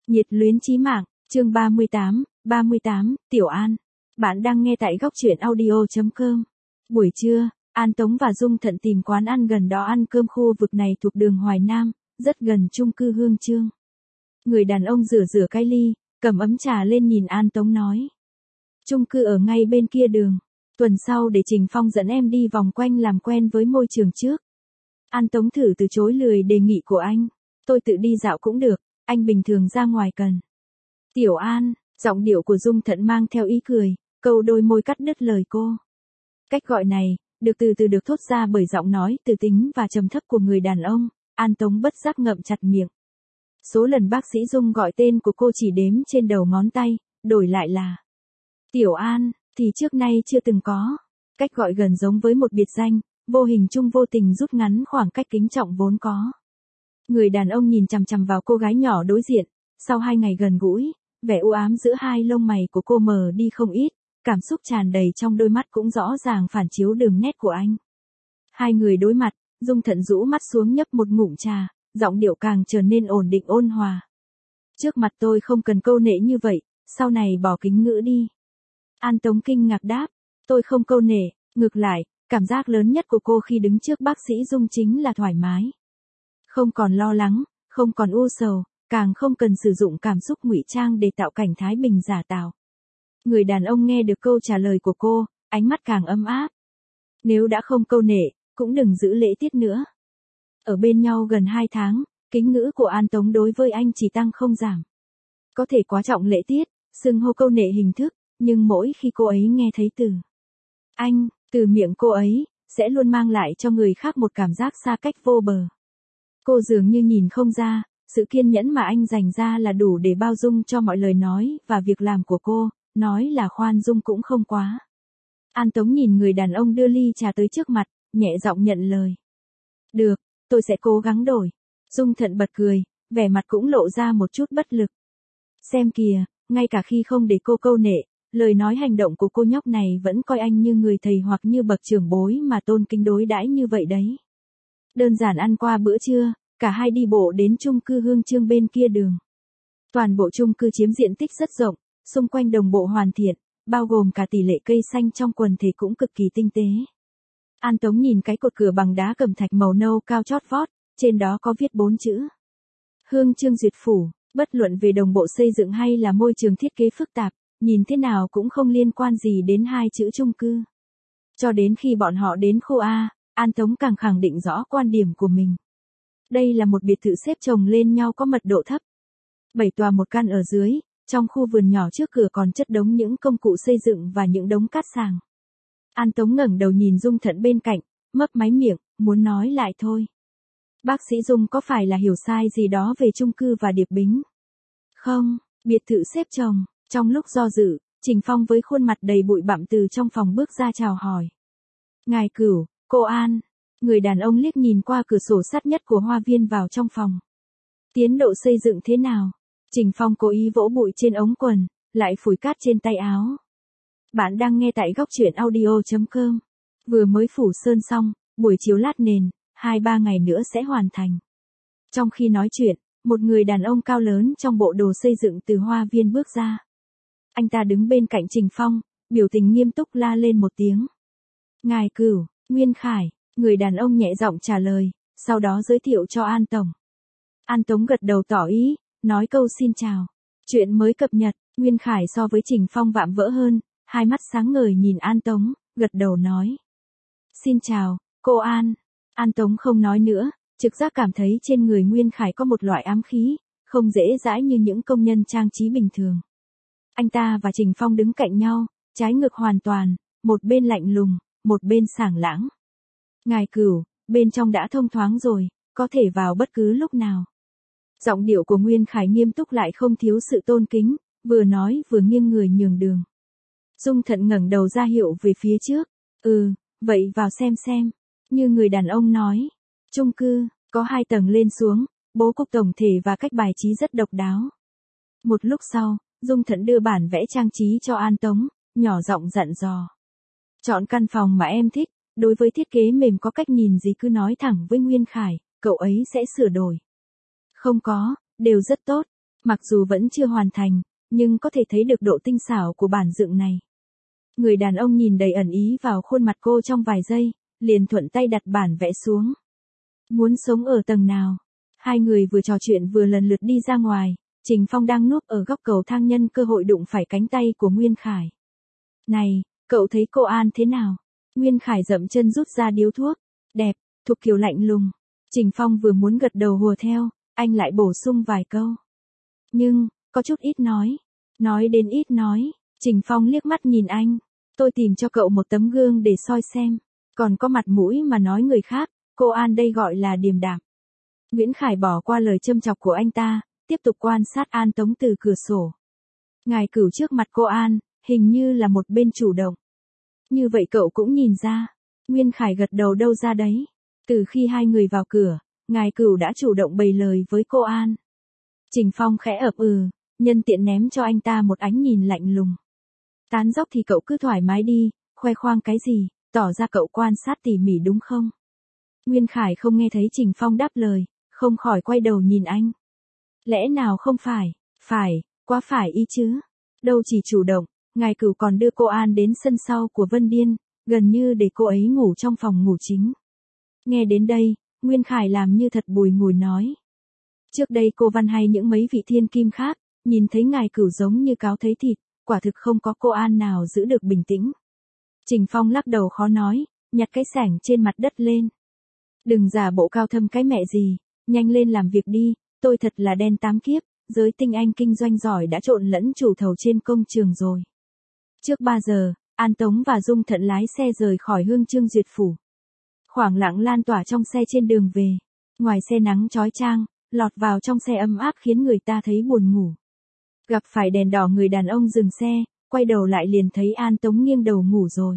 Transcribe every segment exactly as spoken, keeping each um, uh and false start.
Nhiệt luyến chí mạng, chương ba mươi tám, ba mươi tám, Tiểu An. Bạn đang nghe tại góc truyện audio chấm com. Buổi trưa, An Tống và Dung Thận tìm quán ăn gần đó ăn cơm. Khu vực này thuộc đường Hoài Nam, rất gần chung cư Hương Chương. Người đàn ông rửa rửa cái ly, cầm ấm trà lên nhìn An Tống nói. Chung cư ở ngay bên kia đường. Tuần sau để Trình Phong dẫn em đi vòng quanh làm quen với môi trường trước. An Tống thử từ chối lời đề nghị của anh. Tôi tự đi dạo cũng được, anh bình thường ra ngoài cần. Tiểu An, giọng điệu của Dung Thận mang theo ý cười, câu đôi môi cắt đứt lời cô. Cách gọi này, được từ từ được thốt ra bởi giọng nói từ tính và trầm thấp của người đàn ông. An Tống bất giác ngậm chặt miệng. Số lần bác sĩ Dung gọi tên của cô chỉ đếm trên đầu ngón tay, đổi lại là Tiểu An, thì trước nay chưa từng có. Cách gọi gần giống với một biệt danh, vô hình chung vô tình rút ngắn khoảng cách kính trọng vốn có. Người đàn ông nhìn chằm chằm vào cô gái nhỏ đối diện, sau hai ngày gần gũi, vẻ u ám giữa hai lông mày của cô mờ đi không ít, cảm xúc tràn đầy trong đôi mắt cũng rõ ràng phản chiếu đường nét của anh. Hai người đối mặt, Dung Thận rũ mắt xuống nhấp một ngụm trà, giọng điệu càng trở nên ổn định ôn hòa. Trước mặt tôi không cần câu nệ như vậy, sau này bỏ kính ngữ đi. An Tống kinh ngạc đáp, tôi không câu nệ, ngược lại, cảm giác lớn nhất của cô khi đứng trước bác sĩ Dung chính là thoải mái. Không còn lo lắng, không còn u sầu, càng không cần sử dụng cảm xúc ngụy trang để tạo cảnh thái bình giả tạo. Người đàn ông nghe được câu trả lời của cô, ánh mắt càng ấm áp. Nếu đã không câu nệ, cũng đừng giữ lễ tiết nữa. Ở bên nhau gần hai tháng, kính ngữ của An Tống đối với anh chỉ tăng không giảm. Có thể quá trọng lễ tiết, xưng hô câu nệ hình thức, nhưng mỗi khi cô ấy nghe thấy từ anh, từ miệng cô ấy, sẽ luôn mang lại cho người khác một cảm giác xa cách vô bờ. Cô dường như nhìn không ra, sự kiên nhẫn mà anh dành ra là đủ để bao dung cho mọi lời nói và việc làm của cô, nói là khoan dung cũng không quá. An Tống nhìn người đàn ông đưa ly trà tới trước mặt, nhẹ giọng nhận lời. Được, tôi sẽ cố gắng đổi. Dung Thận bật cười, vẻ mặt cũng lộ ra một chút bất lực. Xem kìa, ngay cả khi không để cô câu nệ, lời nói hành động của cô nhóc này vẫn coi anh như người thầy hoặc như bậc trưởng bối mà tôn kính đối đãi như vậy đấy. Đơn giản ăn qua bữa trưa, cả hai đi bộ đến chung cư Hương Chương bên kia đường. Toàn bộ chung cư chiếm diện tích rất rộng, xung quanh đồng bộ hoàn thiện, bao gồm cả tỷ lệ cây xanh trong quần thể cũng cực kỳ tinh tế. An Tống nhìn cái cột cửa bằng đá cẩm thạch màu nâu cao chót vót, trên đó có viết bốn chữ. Hương Chương duyệt phủ, bất luận về đồng bộ xây dựng hay là môi trường thiết kế phức tạp, nhìn thế nào cũng không liên quan gì đến hai chữ chung cư. Cho đến khi bọn họ đến khu A, An Tống càng khẳng định rõ quan điểm của mình. Đây là một biệt thự xếp chồng lên nhau có mật độ thấp. Bảy tòa một căn ở dưới, trong khu vườn nhỏ trước cửa còn chất đống những công cụ xây dựng và những đống cát sàng. An Tống ngẩng đầu nhìn Dung Thận bên cạnh, mấp máy miệng, muốn nói lại thôi. Bác sĩ Dung có phải là hiểu sai gì đó về chung cư và Điệp Bính? Không, biệt thự xếp chồng. Trong lúc do dự, Trình Phong với khuôn mặt đầy bụi bặm từ trong phòng bước ra chào hỏi. Ngài Cửu, cô An. Người đàn ông liếc nhìn qua cửa sổ sát nhất của hoa viên vào trong phòng. Tiến độ xây dựng thế nào? Trình Phong cố ý vỗ bụi trên ống quần, lại phủi cát trên tay áo. Bạn đang nghe tại góc truyện audio chấm com. Vừa mới phủ sơn xong, buổi chiều lát nền, hai ba ngày nữa sẽ hoàn thành. Trong khi nói chuyện, một người đàn ông cao lớn trong bộ đồ xây dựng từ hoa viên bước ra. Anh ta đứng bên cạnh Trình Phong, biểu tình nghiêm túc la lên một tiếng. Ngài Cửu, Nguyên Khải, người đàn ông nhẹ giọng trả lời, sau đó giới thiệu cho An Tổng. An Tống gật đầu tỏ ý, nói câu xin chào. Chuyện mới cập nhật, Nguyên Khải so với Trình Phong vạm vỡ hơn, hai mắt sáng ngời nhìn An Tống, gật đầu nói. Xin chào, cô An. An Tống không nói nữa, trực giác cảm thấy trên người Nguyên Khải có một loại ám khí, không dễ dãi như những công nhân trang trí bình thường. Anh ta và Trình Phong đứng cạnh nhau, trái ngược hoàn toàn, một bên lạnh lùng, một bên sảng lãng. Ngài Cửu, bên trong đã thông thoáng rồi, có thể vào bất cứ lúc nào. Giọng điệu của Nguyên Khải nghiêm túc lại không thiếu sự tôn kính, vừa nói vừa nghiêng người nhường đường. Dung Thận ngẩng đầu ra hiệu về phía trước. Ừ, vậy vào xem xem. Như người đàn ông nói, chung cư, có hai tầng lên xuống, bố cục tổng thể và cách bài trí rất độc đáo. Một lúc sau, Dung Thận đưa bản vẽ trang trí cho An Tống, nhỏ giọng dặn dò. Chọn căn phòng mà em thích, đối với thiết kế mềm có cách nhìn gì cứ nói thẳng với Nguyên Khải, cậu ấy sẽ sửa đổi. Không có, đều rất tốt. Mặc dù vẫn chưa hoàn thành, nhưng có thể thấy được độ tinh xảo của bản dựng này. Người đàn ông nhìn đầy ẩn ý vào khuôn mặt cô trong vài giây, liền thuận tay đặt bản vẽ xuống. Muốn sống ở tầng nào? Hai người vừa trò chuyện vừa lần lượt đi ra ngoài, Trình Phong đang núp ở góc cầu thang nhân cơ hội đụng phải cánh tay của Nguyên Khải. Này, cậu thấy cô An thế nào? Nguyên Khải dậm chân rút ra điếu thuốc. Đẹp, Thục Kiều lạnh lùng. Trình Phong vừa muốn gật đầu hùa theo, anh lại bổ sung vài câu. Nhưng, có chút ít nói. Nói đến ít nói, Trình Phong liếc mắt nhìn anh. Tôi tìm cho cậu một tấm gương để soi xem. Còn có mặt mũi mà nói người khác, cô An đây gọi là điềm đạm. Nguyễn Khải bỏ qua lời châm chọc của anh ta, tiếp tục quan sát An Tống từ cửa sổ. Ngài Cửu trước mặt cô An, hình như là một bên chủ động. Như vậy cậu cũng nhìn ra. Nguyên Khải gật đầu đâu ra đấy. Từ khi hai người vào cửa, Ngài Cửu đã chủ động bày lời với cô An. Trình Phong khẽ ậm ừ, nhân tiện ném cho anh ta một ánh nhìn lạnh lùng. Tán dóc thì cậu cứ thoải mái đi, khoe khoang cái gì, tỏ ra cậu quan sát tỉ mỉ đúng không? Nguyên Khải không nghe thấy Trình Phong đáp lời, không khỏi quay đầu nhìn anh. Lẽ nào không phải, phải, quá phải y chứ. Đâu chỉ chủ động, Ngài Cửu còn đưa cô An đến sân sau của Vân Điên, gần như để cô ấy ngủ trong phòng ngủ chính. Nghe đến đây, Nguyên Khải làm như thật bùi ngùi nói. Trước đây cô Văn hay những mấy vị thiên kim khác, nhìn thấy Ngài Cửu giống như cáo thấy thịt, quả thực không có cô An nào giữ được bình tĩnh. Trình Phong lắc đầu khó nói, nhặt cái sảnh trên mặt đất lên. Đừng giả bộ cao thâm cái mẹ gì, nhanh lên làm việc đi, tôi thật là đen tám kiếp, giới tinh anh kinh doanh giỏi đã trộn lẫn chủ thầu trên công trường rồi. Trước ba giờ, An Tống và Dung Thận lái xe rời khỏi Hương Trương Duyệt Phủ. Khoảng lặng lan tỏa trong xe trên đường về. Ngoài xe nắng chói chang, lọt vào trong xe ấm áp khiến người ta thấy buồn ngủ. Gặp phải đèn đỏ người đàn ông dừng xe, quay đầu lại liền thấy An Tống nghiêng đầu ngủ rồi.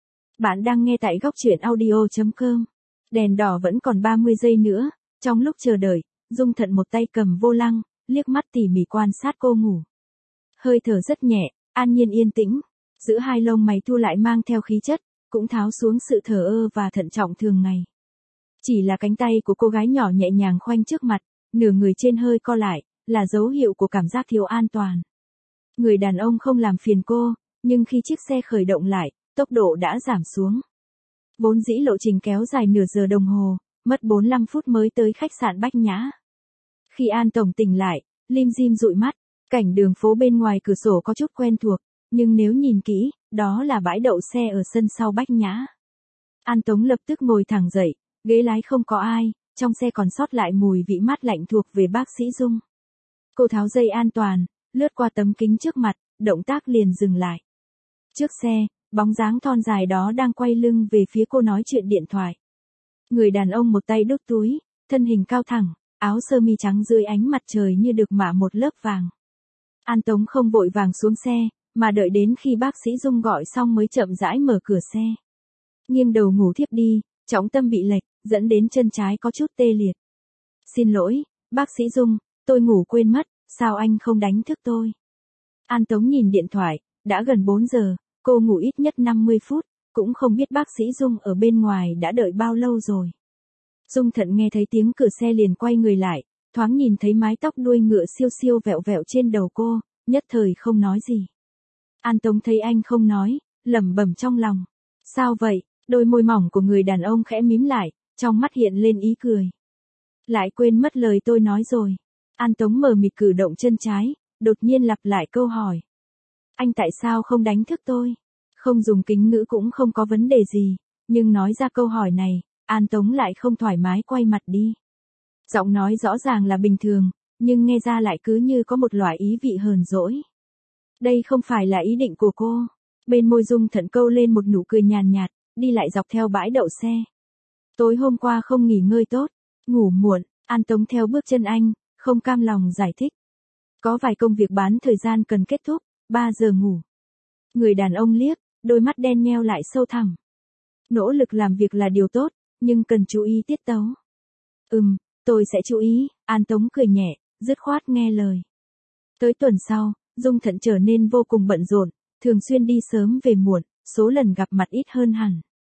Bạn đang nghe tại góc truyện audio chấm com. Đèn đỏ vẫn còn ba mươi giây nữa, trong lúc chờ đợi, Dung Thận một tay cầm vô lăng, liếc mắt tỉ mỉ quan sát cô ngủ. Hơi thở rất nhẹ, an nhiên yên tĩnh, giữa hai lông mày thu lại mang theo khí chất, cũng tháo xuống sự thờ ơ và thận trọng thường ngày. Chỉ là cánh tay của cô gái nhỏ nhẹ nhàng khoanh trước mặt, nửa người trên hơi co lại, là dấu hiệu của cảm giác thiếu an toàn. Người đàn ông không làm phiền cô, nhưng khi chiếc xe khởi động lại, tốc độ đã giảm xuống. Vốn dĩ lộ trình kéo dài nửa giờ đồng hồ, mất bốn mươi lăm phút mới tới khách sạn Bách Nhã. Khi An Tổng tỉnh lại, lim dim dụi mắt, cảnh đường phố bên ngoài cửa sổ có chút quen thuộc, nhưng nếu nhìn kỹ, đó là bãi đậu xe ở sân sau Bách Nhã. An Tống lập tức ngồi thẳng dậy, ghế lái không có ai, trong xe còn sót lại mùi vị mát lạnh thuộc về bác sĩ Dung. Cô tháo dây an toàn, lướt qua tấm kính trước mặt, động tác liền dừng lại. Trước xe, bóng dáng thon dài đó đang quay lưng về phía cô nói chuyện điện thoại. Người đàn ông một tay đút túi, thân hình cao thẳng, áo sơ mi trắng dưới ánh mặt trời như được mạ một lớp vàng. An Tống không vội vàng xuống xe, mà đợi đến khi bác sĩ Dung gọi xong mới chậm rãi mở cửa xe. Nghiêng đầu ngủ thiếp đi, trọng tâm bị lệch, dẫn đến chân trái có chút tê liệt. Xin lỗi, bác sĩ Dung, tôi ngủ quên mất, sao anh không đánh thức tôi? An Tống nhìn điện thoại, đã gần bốn giờ, cô ngủ ít nhất năm mươi phút, cũng không biết bác sĩ Dung ở bên ngoài đã đợi bao lâu rồi. Dung Thận nghe thấy tiếng cửa xe liền quay người lại, thoáng nhìn thấy mái tóc đuôi ngựa siêu siêu vẹo vẹo trên đầu cô, nhất thời không nói gì. An Tống thấy anh không nói, lẩm bẩm trong lòng. Sao vậy? Đôi môi mỏng của người đàn ông khẽ mím lại, trong mắt hiện lên ý cười. Lại quên mất lời tôi nói rồi. An Tống mờ mịt cử động chân trái, đột nhiên lặp lại câu hỏi. Anh tại sao không đánh thức tôi? Không dùng kính ngữ cũng không có vấn đề gì, nhưng nói ra câu hỏi này, An Tống lại không thoải mái quay mặt đi. Giọng nói rõ ràng là bình thường, nhưng nghe ra lại cứ như có một loại ý vị hờn dỗi. Đây không phải là ý định của cô. Bên môi Dung Thận câu lên một nụ cười nhàn nhạt, đi lại dọc theo bãi đậu xe. Tối hôm qua không nghỉ ngơi tốt, ngủ muộn, An Tống theo bước chân anh, không cam lòng giải thích. Có vài công việc bán thời gian cần kết thúc, ba giờ ngủ. Người đàn ông liếc, đôi mắt đen nheo lại sâu thẳm. Nỗ lực làm việc là điều tốt, nhưng cần chú ý tiết tấu. Ừm, tôi sẽ chú ý, An Tống cười nhẹ, dứt khoát nghe lời. Tới tuần sau, Dung Thận trở nên vô cùng bận rộn, thường xuyên đi sớm về muộn, số lần gặp mặt ít hơn hẳn.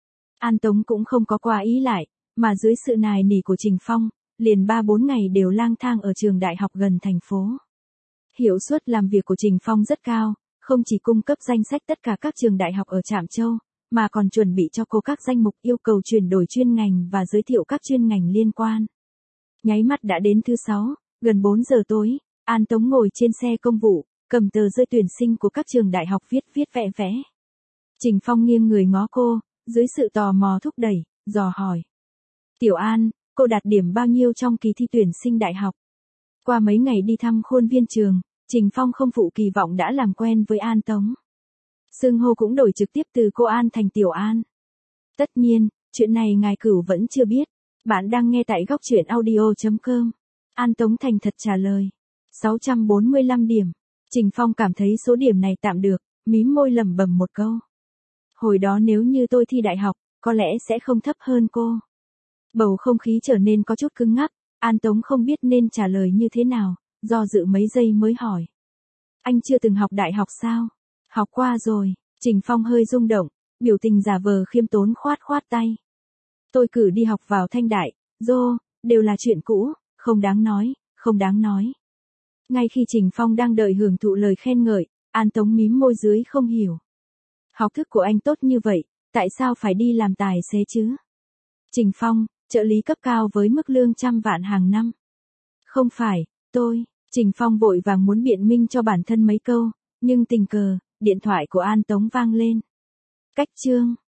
An Tống cũng không có quá ý lại, mà dưới sự nài nỉ của Trình Phong, liền ba bốn ngày đều lang thang ở trường đại học gần thành phố. Hiệu suất làm việc của Trình Phong rất cao, không chỉ cung cấp danh sách tất cả các trường đại học ở Trạm Châu, mà còn chuẩn bị cho cô các danh mục yêu cầu chuyển đổi chuyên ngành và giới thiệu các chuyên ngành liên quan. Nháy mắt đã đến thứ sáu, gần bốn giờ tối, An Tống ngồi trên xe công vụ, cầm tờ rơi tuyển sinh của các trường đại học viết viết vẽ vẽ. Trình Phong nghiêng người ngó cô, dưới sự tò mò thúc đẩy, dò hỏi. Tiểu An, cô đạt điểm bao nhiêu trong kỳ thi tuyển sinh đại học? Qua mấy ngày đi thăm khuôn viên trường, Trình Phong không phụ kỳ vọng đã làm quen với An Tống. Xưng hô cũng đổi trực tiếp từ cô An thành Tiểu An. Tất nhiên, chuyện này ngài Cửu vẫn chưa biết. Bạn đang nghe tại góc truyện audio chấm com. An Tống thành thật trả lời. sáu trăm bốn mươi lăm điểm. Trình Phong cảm thấy số điểm này tạm được, mím môi lẩm bẩm một câu. Hồi đó nếu như tôi thi đại học, có lẽ sẽ không thấp hơn cô. Bầu không khí trở nên có chút cứng ngắc, An Tống không biết nên trả lời như thế nào, do dự mấy giây mới hỏi. Anh chưa từng học đại học sao? Học qua rồi, Trình Phong hơi rung động, biểu tình giả vờ khiêm tốn khoát khoát tay. Tôi cử đi học vào Thanh Đại, dô, đều là chuyện cũ, không đáng nói, không đáng nói. Ngay khi Trình Phong đang đợi hưởng thụ lời khen ngợi, An Tống mím môi dưới không hiểu. Học thức của anh tốt như vậy, tại sao phải đi làm tài xế chứ? Trình Phong, trợ lý cấp cao với mức lương trăm vạn hàng năm. Không phải, tôi, Trình Phong vội vàng muốn biện minh cho bản thân mấy câu, nhưng tình cờ, điện thoại của An Tống vang lên. Cách chương.